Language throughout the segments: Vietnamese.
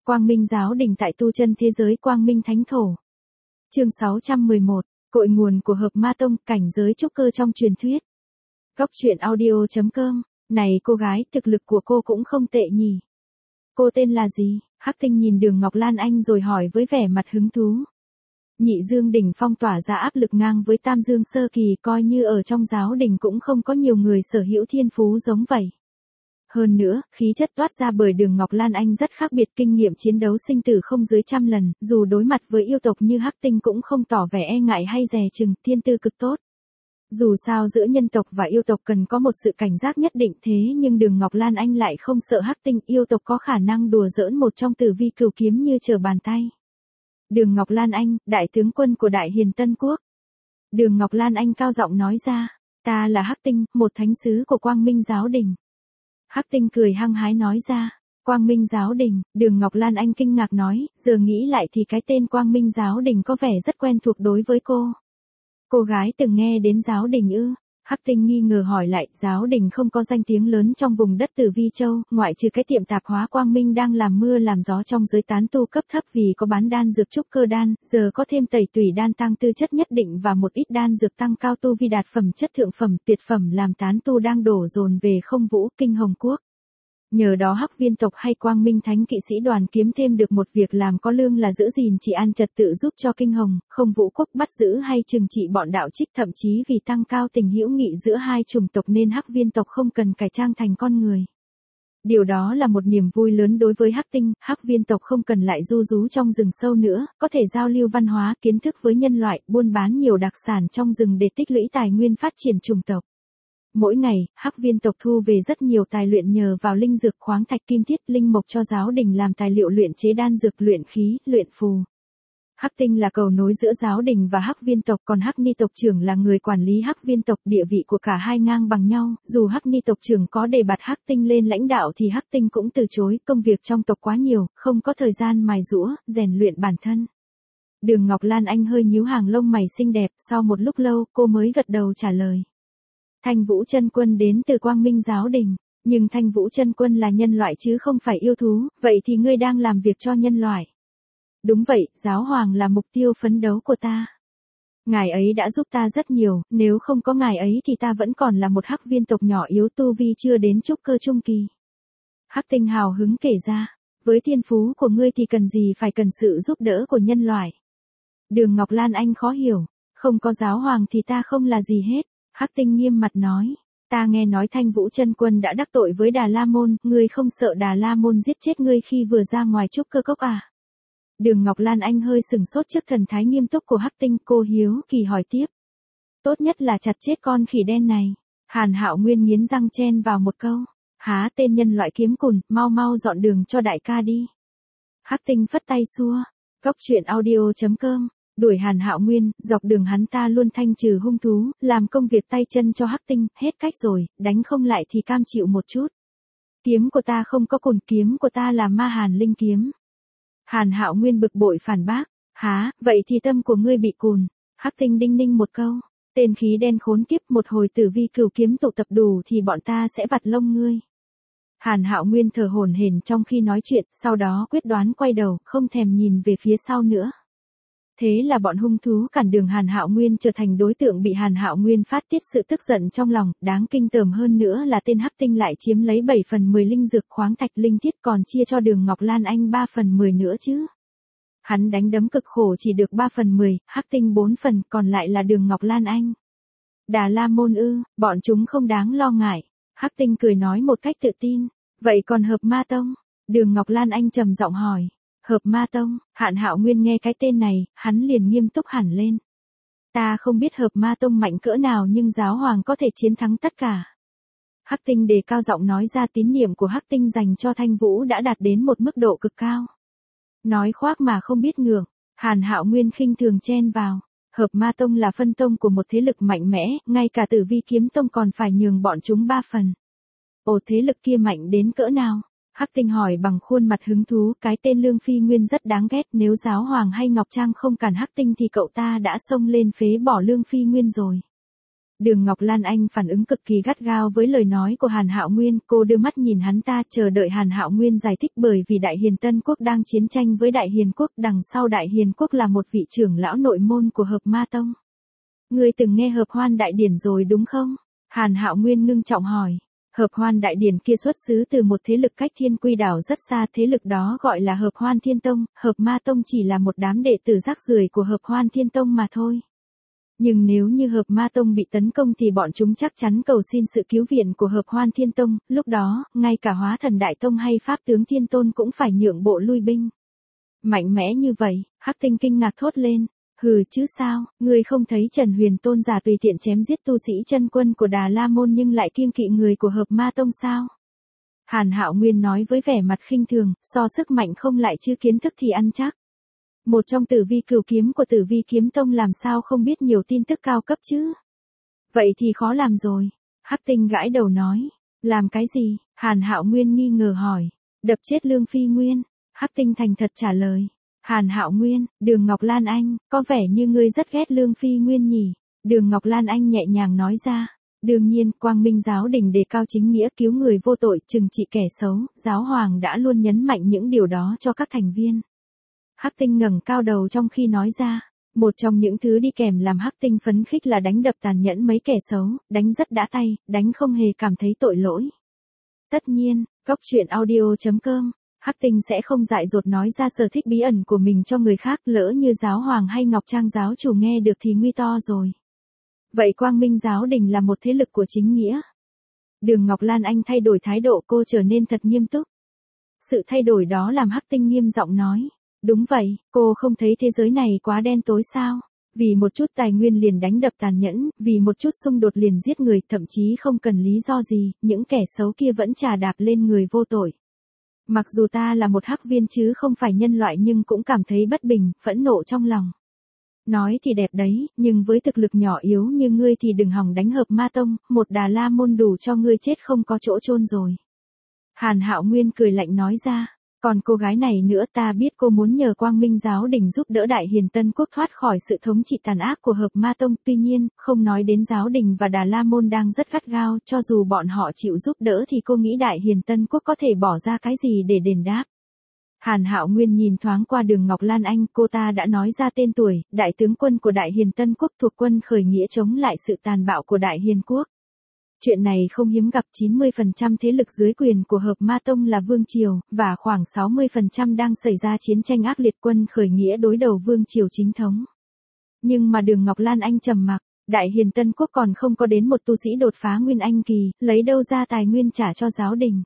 Quang Minh giáo đình tại tu chân thế giới Quang Minh Thánh Thổ. Chương 611, cội nguồn của Hợp Ma Tông, cảnh giới trúc cơ trong truyền thuyết. Góc truyện audio.com, này cô gái, thực lực của cô cũng không tệ nhỉ. Cô tên là gì? Hắc Tinh nhìn Đường Ngọc Lan Anh rồi hỏi với vẻ mặt hứng thú. Nhị Dương đỉnh phong tỏa ra áp lực ngang với Tam Dương sơ kỳ, coi như ở trong giáo đình cũng không có nhiều người sở hữu thiên phú giống vậy. Hơn nữa, khí chất toát ra bởi Đường Ngọc Lan Anh rất khác biệt, kinh nghiệm chiến đấu sinh tử không dưới 100 lần, dù đối mặt với yêu tộc như Hắc Tinh cũng không tỏ vẻ e ngại hay dè chừng, thiên tư cực tốt. Dù sao giữa nhân tộc và yêu tộc cần có một sự cảnh giác nhất định, thế nhưng Đường Ngọc Lan Anh lại không sợ Hắc Tinh, yêu tộc có khả năng đùa giỡn một trong Tử Vi Cửu Kiếm như trở bàn tay. Đường Ngọc Lan Anh, đại tướng quân của Đại Hiền Tân Quốc. Đường Ngọc Lan Anh cao giọng nói ra, ta là Hắc Tinh, một thánh sứ của Quang Minh giáo đình. Hắc Tinh cười hăng hái nói ra, Quang Minh giáo đình. Đường Ngọc Lan Anh kinh ngạc nói, giờ nghĩ lại thì cái tên Quang Minh giáo đình có vẻ rất quen thuộc đối với cô. Cô gái từng nghe đến giáo đình ư? Hắc Tinh nghi ngờ hỏi lại, giáo đình không có danh tiếng lớn trong vùng đất Tử Vi Châu, ngoại trừ cái tiệm tạp hóa Quang Minh đang làm mưa làm gió trong giới tán tu cấp thấp vì có bán đan dược trúc cơ đan, giờ có thêm tẩy tủy đan tăng tư chất nhất định và một ít đan dược tăng cao tu vi đạt phẩm chất thượng phẩm tuyệt phẩm làm tán tu đang đổ dồn về Không Vũ, Kinh Hồng Quốc. Nhờ đó Hắc Viên tộc hay Quang Minh Thánh kỵ sĩ đoàn kiếm thêm được một việc làm có lương là giữ gìn trị an trật tự, giúp cho Kinh Hồng, Không Vũ quốc bắt giữ hay trừng trị bọn đạo trích, thậm chí vì tăng cao tình hữu nghị giữa hai chủng tộc nên Hắc Viên tộc không cần cải trang thành con người. Điều đó là một niềm vui lớn đối với Hắc Tinh, Hắc Viên tộc không cần lại ru rú trong rừng sâu nữa, có thể giao lưu văn hóa, kiến thức với nhân loại, buôn bán nhiều đặc sản trong rừng để tích lũy tài nguyên phát triển chủng tộc. Mỗi ngày, Hắc Viên tộc thu về rất nhiều tài luyện nhờ vào linh dược, khoáng thạch, kim thiết, linh mộc cho giáo đình làm tài liệu luyện chế đan dược, luyện khí, luyện phù. Hắc Tinh là cầu nối giữa giáo đình và Hắc Viên tộc, còn Hắc Ni tộc trưởng là người quản lý Hắc Viên tộc, địa vị của cả hai ngang bằng nhau, dù Hắc Ni tộc trưởng có đề bạt Hắc Tinh lên lãnh đạo thì Hắc Tinh cũng từ chối, công việc trong tộc quá nhiều, không có thời gian mài giũa, rèn luyện bản thân. Đường Ngọc Lan Anh hơi nhíu hàng lông mày xinh đẹp, sau một lúc lâu, cô mới gật đầu trả lời. Thanh Vũ Chân Quân đến từ Quang Minh giáo đình, nhưng Thanh Vũ Chân Quân là nhân loại chứ không phải yêu thú, vậy thì ngươi đang làm việc cho nhân loại. Đúng vậy, giáo hoàng là mục tiêu phấn đấu của ta. Ngài ấy đã giúp ta rất nhiều, nếu không có ngài ấy thì ta vẫn còn là một Hắc Viên tộc nhỏ yếu, tu vi chưa đến trúc cơ trung kỳ. Hắc Tinh hào hứng kể ra, với thiên phú của ngươi thì cần gì phải cần sự giúp đỡ của nhân loại. Đường Ngọc Lan Anh khó hiểu, không có giáo hoàng thì ta không là gì hết. Hắc Tinh nghiêm mặt nói, ta nghe nói Thanh Vũ Chân Quân đã đắc tội với Đà La Môn, ngươi không sợ Đà La Môn giết chết ngươi khi vừa ra ngoài trúc cơ cốc à? Đường Ngọc Lan Anh hơi sừng sốt trước thần thái nghiêm túc của Hắc Tinh, cô hiếu kỳ hỏi tiếp. Tốt nhất là chặt chết con khỉ đen này. Hàn Hạo Nguyên nghiến răng chen vào một câu, há tên nhân loại kiếm cùn, mau mau dọn đường cho đại ca đi. Hắc Tinh phất tay xua, góc truyện audio.com. Đuổi Hàn Hạo Nguyên, dọc đường hắn ta luôn thanh trừ hung thú, làm công việc tay chân cho Hắc Tinh, hết cách rồi, đánh không lại thì cam chịu một chút. Kiếm của ta không có cùn, kiếm của ta là Ma Hàn Linh kiếm. Hàn Hạo Nguyên bực bội phản bác, há, vậy thì tâm của ngươi bị cùn. Hắc Tinh đinh ninh một câu, tên khí đen khốn kiếp, một hồi Tử Vi Cửu Kiếm tụ tập đủ thì bọn ta sẽ vặt lông ngươi. Hàn Hạo Nguyên thở hổn hển trong khi nói chuyện, sau đó quyết đoán quay đầu, không thèm nhìn về phía sau nữa. Thế là bọn hung thú cản đường Hàn Hạo Nguyên trở thành đối tượng bị Hàn Hạo Nguyên phát tiết sự tức giận trong lòng, đáng kinh tởm hơn nữa là tên Hắc Tinh lại chiếm lấy 7/10 linh dược, khoáng thạch, linh thiết, còn chia cho Đường Ngọc Lan Anh 3/10 nữa chứ. Hắn đánh đấm cực khổ chỉ được 3/10, Hắc Tinh 4 phần, còn lại là Đường Ngọc Lan Anh. Đà La Môn ư, bọn chúng không đáng lo ngại. Hắc Tinh cười nói một cách tự tin, vậy còn Hợp Ma Tông? Đường Ngọc Lan Anh trầm giọng hỏi. Hợp Ma Tông, Hàn Hạo Nguyên nghe cái tên này, hắn liền nghiêm túc hẳn lên. Ta không biết Hợp Ma Tông mạnh cỡ nào nhưng giáo hoàng có thể chiến thắng tất cả. Hắc Tinh đề cao giọng nói ra, tín niệm của Hắc Tinh dành cho Thanh Vũ đã đạt đến một mức độ cực cao. Nói khoác mà không biết ngượng, Hàn Hạo Nguyên khinh thường chen vào. Hợp Ma Tông là phân tông của một thế lực mạnh mẽ, ngay cả Tử Vi Kiếm Tông còn phải nhường bọn chúng 3 phần. Ồ, thế lực kia mạnh đến cỡ nào? Hắc Tinh hỏi bằng khuôn mặt hứng thú, cái tên Lương Phi Nguyên rất đáng ghét, nếu giáo hoàng hay Ngọc Trang không cản Hắc Tinh thì cậu ta đã xông lên phế bỏ Lương Phi Nguyên rồi. Đường Ngọc Lan Anh phản ứng cực kỳ gắt gao với lời nói của Hàn Hạo Nguyên, cô đưa mắt nhìn hắn ta chờ đợi Hàn Hạo Nguyên giải thích bởi vì Đại Hiền Tân Quốc đang chiến tranh với Đại Hiền Quốc, đằng sau Đại Hiền Quốc là một vị trưởng lão nội môn của Hợp Ma Tông. Ngươi từng nghe Hợp Hoan Đại Điển rồi đúng không? Hàn Hạo Nguyên ngưng trọng hỏi. Hợp Hoan Đại Điển kia xuất xứ từ một thế lực cách Thiên Quy đảo rất xa, thế lực đó gọi là Hợp Hoan Thiên Tông, Hợp Ma Tông chỉ là một đám đệ tử rác rưởi của Hợp Hoan Thiên Tông mà thôi. Nhưng nếu như Hợp Ma Tông bị tấn công thì bọn chúng chắc chắn cầu xin sự cứu viện của Hợp Hoan Thiên Tông, lúc đó, ngay cả Hóa Thần Đại Tông hay Pháp Tướng Thiên Tôn cũng phải nhượng bộ lui binh. Mạnh mẽ như vậy, Hắc Tinh kinh ngạc thốt lên. Hừ chứ sao, ngươi không thấy Trần Huyền Tôn giả tùy tiện chém giết tu sĩ chân quân của Đà La Môn nhưng lại kiêng kỵ người của Hợp Ma Tông sao? Hàn Hạo Nguyên nói với vẻ mặt khinh thường, so sức mạnh không lại chứ kiến thức thì ăn chắc. Một trong tử vi cửu kiếm của tử vi kiếm tông làm sao không biết nhiều tin tức cao cấp chứ? Vậy thì khó làm rồi. Hắc Tinh gãi đầu nói. Làm cái gì? Hàn Hạo Nguyên nghi ngờ hỏi. Đập chết Lương Phi Nguyên. Hắc Tinh thành thật trả lời. Hàn Hạo Nguyên, Đường Ngọc Lan Anh, có vẻ như ngươi rất ghét Lương Phi Nguyên nhỉ? Đường Ngọc Lan Anh nhẹ nhàng nói ra. Đương nhiên, Quang Minh giáo đình đề cao chính nghĩa cứu người vô tội, trừng trị kẻ xấu, giáo hoàng đã luôn nhấn mạnh những điều đó cho các thành viên. Hắc Tinh ngẩng cao đầu trong khi nói ra, một trong những thứ đi kèm làm Hắc Tinh phấn khích là đánh đập tàn nhẫn mấy kẻ xấu, đánh rất đã tay, đánh không hề cảm thấy tội lỗi. Tất nhiên, góc truyện audio.com, Hắc Tinh sẽ không dại dột nói ra sở thích bí ẩn của mình cho người khác, lỡ như giáo hoàng hay Ngọc Trang giáo chủ nghe được thì nguy to rồi. Vậy Quang Minh giáo đình là một thế lực của chính nghĩa. Đường Ngọc Lan Anh thay đổi thái độ, cô trở nên thật nghiêm túc. Sự thay đổi đó làm Hắc Tinh nghiêm giọng nói. Đúng vậy, cô không thấy thế giới này quá đen tối sao? Vì một chút tài nguyên liền đánh đập tàn nhẫn, vì một chút xung đột liền giết người, thậm chí không cần lý do gì, những kẻ xấu kia vẫn chà đạp lên người vô tội. Mặc dù ta là một hắc viên chứ không phải nhân loại nhưng cũng cảm thấy bất bình, phẫn nộ trong lòng. Nói thì đẹp đấy, nhưng với thực lực nhỏ yếu như ngươi thì đừng hòng đánh Hợp Ma Tông, một Đà La Môn đủ cho ngươi chết không có chỗ chôn rồi. Hàn Hạo Nguyên cười lạnh nói ra. Còn cô gái này nữa, ta biết cô muốn nhờ Quang Minh giáo đình giúp đỡ Đại Hiền Tân Quốc thoát khỏi sự thống trị tàn ác của Hợp Ma Tông, tuy nhiên, không nói đến giáo đình và Đà La Môn đang rất gắt gao, cho dù bọn họ chịu giúp đỡ thì cô nghĩ Đại Hiền Tân Quốc có thể bỏ ra cái gì để đền đáp. Hàn Hạo Nguyên nhìn thoáng qua Đường Ngọc Lan Anh, cô ta đã nói ra tên tuổi, đại tướng quân của Đại Hiền Tân Quốc thuộc quân khởi nghĩa chống lại sự tàn bạo của Đại Hiền Quốc. Chuyện này không hiếm gặp, 90% thế lực dưới quyền của Hợp Ma Tông là vương triều, và khoảng 60% đang xảy ra chiến tranh ác liệt, quân khởi nghĩa đối đầu vương triều chính thống. Nhưng mà Đường Ngọc Lan Anh trầm mặc, Đại Hiền Tân Quốc còn không có đến một tu sĩ đột phá Nguyên Anh kỳ, lấy đâu ra tài nguyên trả cho giáo đình.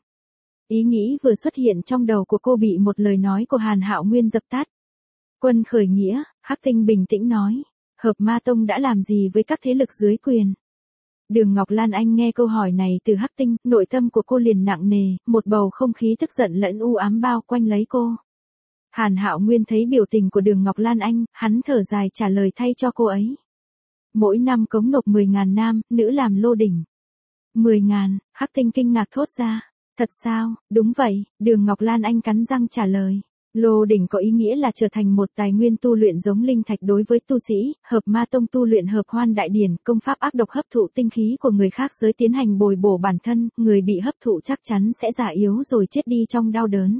Ý nghĩ vừa xuất hiện trong đầu của cô bị một lời nói của Hàn Hạo Nguyên dập tắt. Quân khởi nghĩa, Hắc Tinh bình tĩnh nói, Hợp Ma Tông đã làm gì với các thế lực dưới quyền? Đường Ngọc Lan Anh nghe câu hỏi này từ Hắc Tinh, nội tâm của cô liền nặng nề, một bầu không khí tức giận lẫn u ám bao quanh lấy cô. Hàn Hạo Nguyên thấy biểu tình của Đường Ngọc Lan Anh, hắn thở dài trả lời thay cho cô ấy. Mỗi năm cống nộp 10.000 nam, nữ làm lô đỉnh. 10.000, Hắc Tinh kinh ngạc thốt ra. Thật sao? Đúng vậy, Đường Ngọc Lan Anh cắn răng trả lời. Lô đỉnh có ý nghĩa là trở thành một tài nguyên tu luyện giống linh thạch đối với tu sĩ, Hợp Ma Tông tu luyện Hợp Hoan Đại Điển, công pháp ác độc hấp thụ tinh khí của người khác giới tiến hành bồi bổ bản thân, người bị hấp thụ chắc chắn sẽ già yếu rồi chết đi trong đau đớn.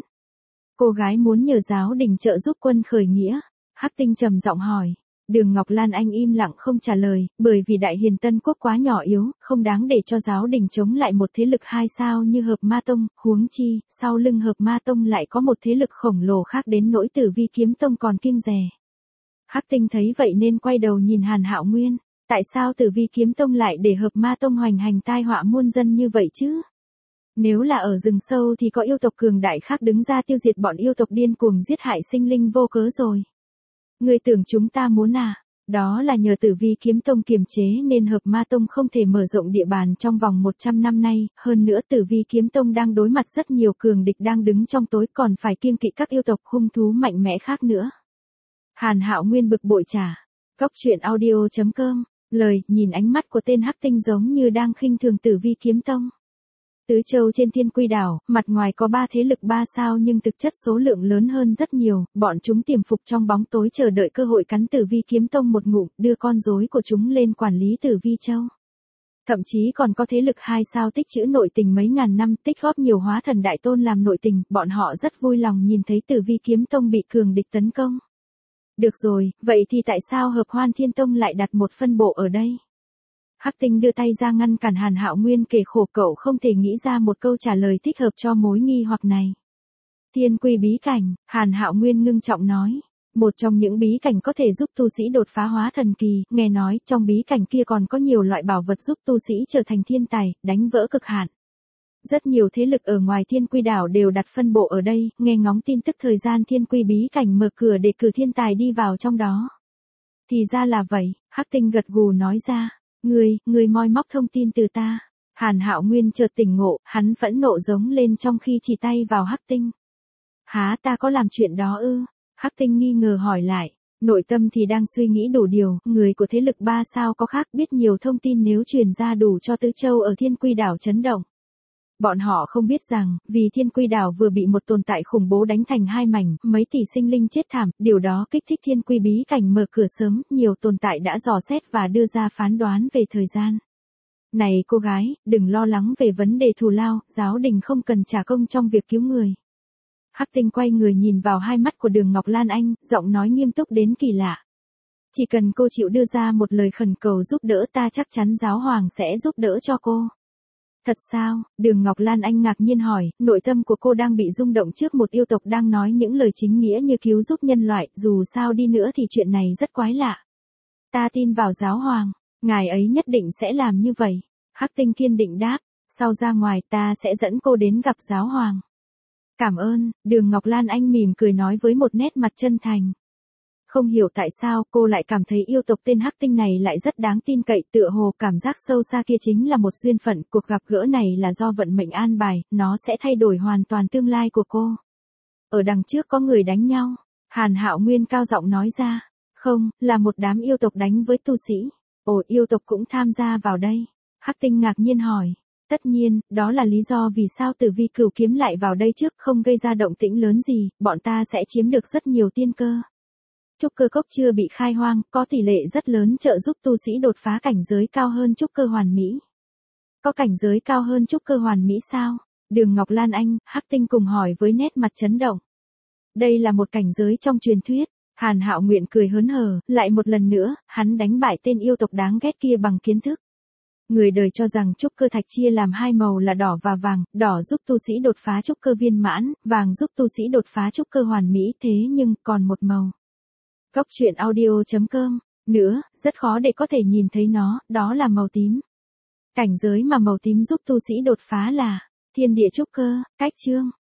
Cô gái muốn nhờ giáo đình trợ giúp quân khởi nghĩa. Hắc Tinh trầm giọng hỏi. Đường Ngọc Lan Anh im lặng không trả lời, bởi vì Đại Hiền Tân Quốc quá nhỏ yếu, không đáng để cho giáo đình chống lại một thế lực 2 sao như Hợp Ma Tông, huống chi, sau lưng Hợp Ma Tông lại có một thế lực khổng lồ khác đến nỗi Tử Vi Kiếm Tông còn kiêng dè. Hắc Tinh thấy vậy nên quay đầu nhìn Hàn Hạo Nguyên, tại sao Tử Vi Kiếm Tông lại để Hợp Ma Tông hoành hành tai họa muôn dân như vậy chứ? Nếu là ở rừng sâu thì có yêu tộc cường đại khác đứng ra tiêu diệt bọn yêu tộc điên cuồng giết hại sinh linh vô cớ rồi. Người tưởng chúng ta muốn à? Đó là nhờ Tử Vi Kiếm Tông kiềm chế nên Hợp Ma Tông không thể mở rộng địa bàn trong vòng 100 năm nay, hơn nữa Tử Vi Kiếm Tông đang đối mặt rất nhiều cường địch đang đứng trong tối, còn phải kiêng kỵ các yêu tộc hung thú mạnh mẽ khác nữa. Hàn Hạo Nguyên bực bội trả. Góc truyện audio.com, lời, nhìn ánh mắt của tên Hắc Tinh giống như đang khinh thường Tử Vi Kiếm Tông. Tứ châu trên Thiên Quy đảo, mặt ngoài có 3 thế lực 3 sao nhưng thực chất số lượng lớn hơn rất nhiều, bọn chúng tiềm phục trong bóng tối chờ đợi cơ hội cắn Tử Vi Kiếm Tông một ngụm, đưa con rối của chúng lên quản lý Tử Vi Châu. Thậm chí còn có thế lực 2 sao tích trữ nội tình mấy ngàn năm, tích góp nhiều hóa thần đại tôn làm nội tình, bọn họ rất vui lòng nhìn thấy Tử Vi kiếm tông bị cường địch tấn công. Được rồi, vậy thì tại sao Hợp Hoan Thiên Tông lại đặt một phân bộ ở đây? Hắc Tinh đưa tay ra ngăn cản Hàn Hạo Nguyên, kể khổ cậu không thể nghĩ ra một câu trả lời thích hợp cho mối nghi hoặc này. Thiên Quy bí cảnh, Hàn Hạo Nguyên ngưng trọng nói. Một trong những bí cảnh có thể giúp tu sĩ đột phá hóa thần kỳ, nghe nói trong bí cảnh kia còn có nhiều loại bảo vật giúp tu sĩ trở thành thiên tài, đánh vỡ cực hạn. Rất nhiều thế lực ở ngoài Thiên Quy đảo đều đặt phân bộ ở đây, nghe ngóng tin tức thời gian Thiên Quy bí cảnh mở cửa để cử thiên tài đi vào trong đó. Thì ra là vậy, Hắc Tinh gật gù nói ra. Ngươi moi móc thông tin từ ta. Hàn Hạo Nguyên chợt tỉnh ngộ, hắn phẫn nộ giống lên trong khi chỉ tay vào Hắc Tinh. Hả, ta có làm chuyện đó ư? Hắc Tinh nghi ngờ hỏi lại. Nội tâm thì đang suy nghĩ đủ điều, người của thế lực 3 sao có khác biết nhiều thông tin nếu truyền ra đủ cho Tứ Châu ở Thiên Quy đảo chấn động. Bọn họ không biết rằng, vì Thiên Quy đảo vừa bị một tồn tại khủng bố đánh thành 2 mảnh, mấy tỷ sinh linh chết thảm, điều đó kích thích Thiên Quy bí cảnh mở cửa sớm, nhiều tồn tại đã dò xét và đưa ra phán đoán về thời gian. Này cô gái, đừng lo lắng về vấn đề thù lao, giáo đình không cần trả công trong việc cứu người. Hắc Tinh quay người nhìn vào hai mắt của Đường Ngọc Lan Anh, giọng nói nghiêm túc đến kỳ lạ. Chỉ cần cô chịu đưa ra một lời khẩn cầu giúp đỡ ta chắc chắn giáo hoàng sẽ giúp đỡ cho cô. Thật sao? Đường Ngọc Lan Anh ngạc nhiên hỏi, nội tâm của cô đang bị rung động trước một yêu tộc đang nói những lời chính nghĩa như cứu giúp nhân loại, dù sao đi nữa thì chuyện này rất quái lạ. Ta tin vào giáo hoàng, ngài ấy nhất định sẽ làm như vậy. Hắc Tinh kiên định đáp, sau ra ngoài ta sẽ dẫn cô đến gặp giáo hoàng. Cảm ơn, Đường Ngọc Lan Anh mỉm cười nói với một nét mặt chân thành. Không hiểu tại sao cô lại cảm thấy yêu tộc tên Hắc Tinh này lại rất đáng tin cậy, tựa hồ cảm giác sâu xa kia chính là một duyên phận, cuộc gặp gỡ này là do vận mệnh an bài, nó sẽ thay đổi hoàn toàn tương lai của cô. Ở đằng trước có người đánh nhau, Hàn Hạo Nguyên cao giọng nói ra, không, là một đám yêu tộc đánh với tu sĩ. Ồ, yêu tộc cũng tham gia vào đây. Hắc Tinh ngạc nhiên hỏi. Tất nhiên, đó là lý do vì sao Tử Vi Cửu Kiếm lại vào đây trước, không gây ra động tĩnh lớn gì, bọn ta sẽ chiếm được rất nhiều tiên cơ. Trúc cơ cốc chưa bị khai hoang, có tỷ lệ rất lớn trợ giúp tu sĩ đột phá cảnh giới cao hơn trúc cơ hoàn mỹ. Có cảnh giới cao hơn trúc cơ hoàn mỹ sao? Đường Ngọc Lan Anh, Hắc Tinh cùng hỏi với nét mặt chấn động. Đây là một cảnh giới trong truyền thuyết. Hàn Hạo Nguyện cười hớn hở, lại một lần nữa, hắn đánh bại tên yêu tộc đáng ghét kia bằng kiến thức. Người đời cho rằng trúc cơ thạch chia làm hai màu là đỏ và vàng, đỏ giúp tu sĩ đột phá trúc cơ viên mãn, vàng giúp tu sĩ đột phá trúc cơ hoàn mỹ, thế nhưng còn một màu. Góc truyện audio.com nữa, rất khó để có thể nhìn thấy nó, đó là màu tím. Cảnh giới mà màu tím giúp tu sĩ đột phá là thiên địa trúc cơ. Cách chương